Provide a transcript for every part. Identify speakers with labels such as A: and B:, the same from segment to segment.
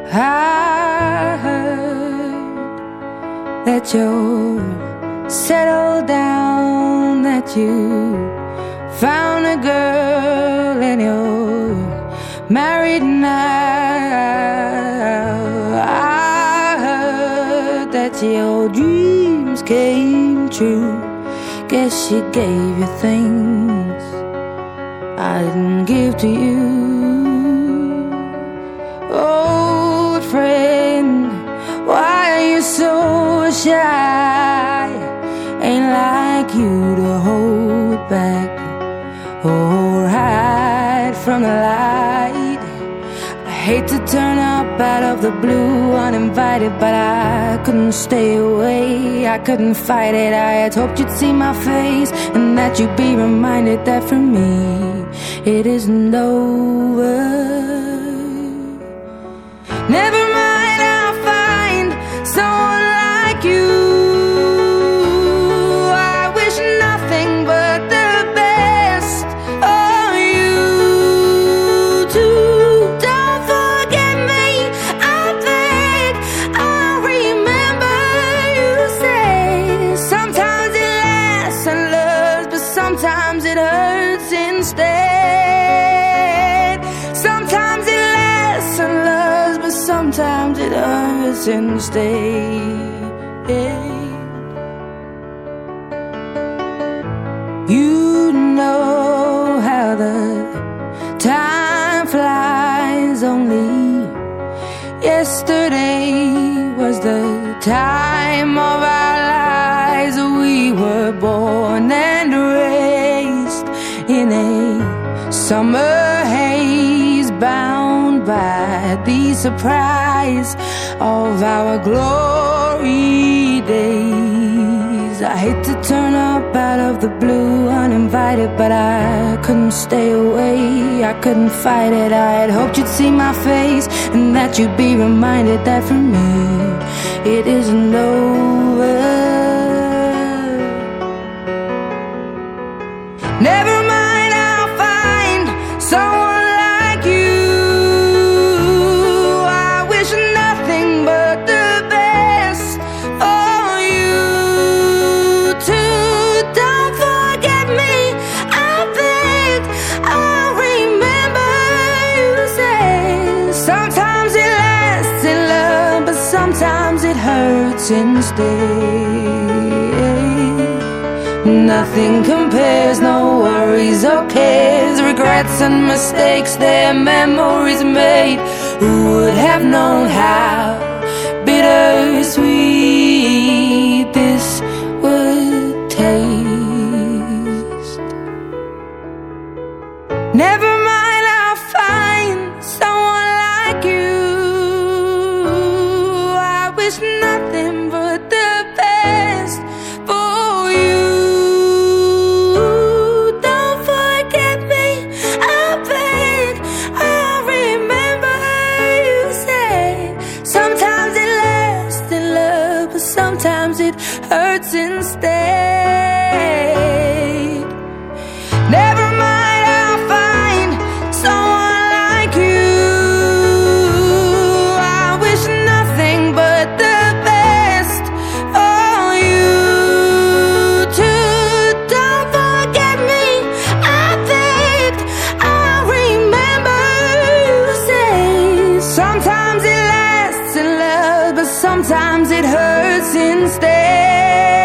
A: I heard that you're settled down, that you found a girl and you're married now. I heard that your dreams came true. Guess she gave you things I didn't give to you. Old friend, why are you so shy? Ain't like you to hold back or hide from the light. I hate to turn up out of the blue uninvited, but I couldn't stay away, I couldn't fight it. I had hoped you'd see my face and that you'd be reminded that for me it isn't over. Never mind, I'll find someone like you. I wish nothing but the best for you too. Don't forget me, I beg. I remember you say sometimes it lasts and loves, but sometimes it hurts instead. Sometimes it lasts and loves, but sometimes it hurts instead. You know how the time flies. Only yesterday was the time of our lives. We were born and raised in a summer haze, bound by the surprise of our glory days. I hate to turn up out of the blue uninvited, but I couldn't stay away, I couldn't fight it. I had hoped you'd see my face and that you'd be reminded that for me it isn't over. Never mind, I'll find someone like you. I wish nothing but the best for you too. Don't forget me, I beg. I remember you say sometimes it lasts in love, but sometimes it hurts instead. Nothing compares, no worries or cares, regrets and mistakes, their memories made. Who would have known how bittersweet this would taste? Never mind, I'll find someone like you. I wish nothing but the best for you. Don't forget me, I beg. I remember you say sometimes it lasts in love, but sometimes it hurts instead. Never mind, I'll find someone like you. I wish nothing but the best for you too. Don't forget me, I beg. I remember you say sometimes it lasts in love, but sometimes it hurts instead.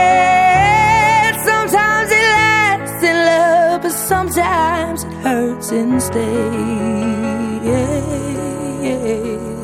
A: Sometimes it lasts in love, but sometimes it hurts instead.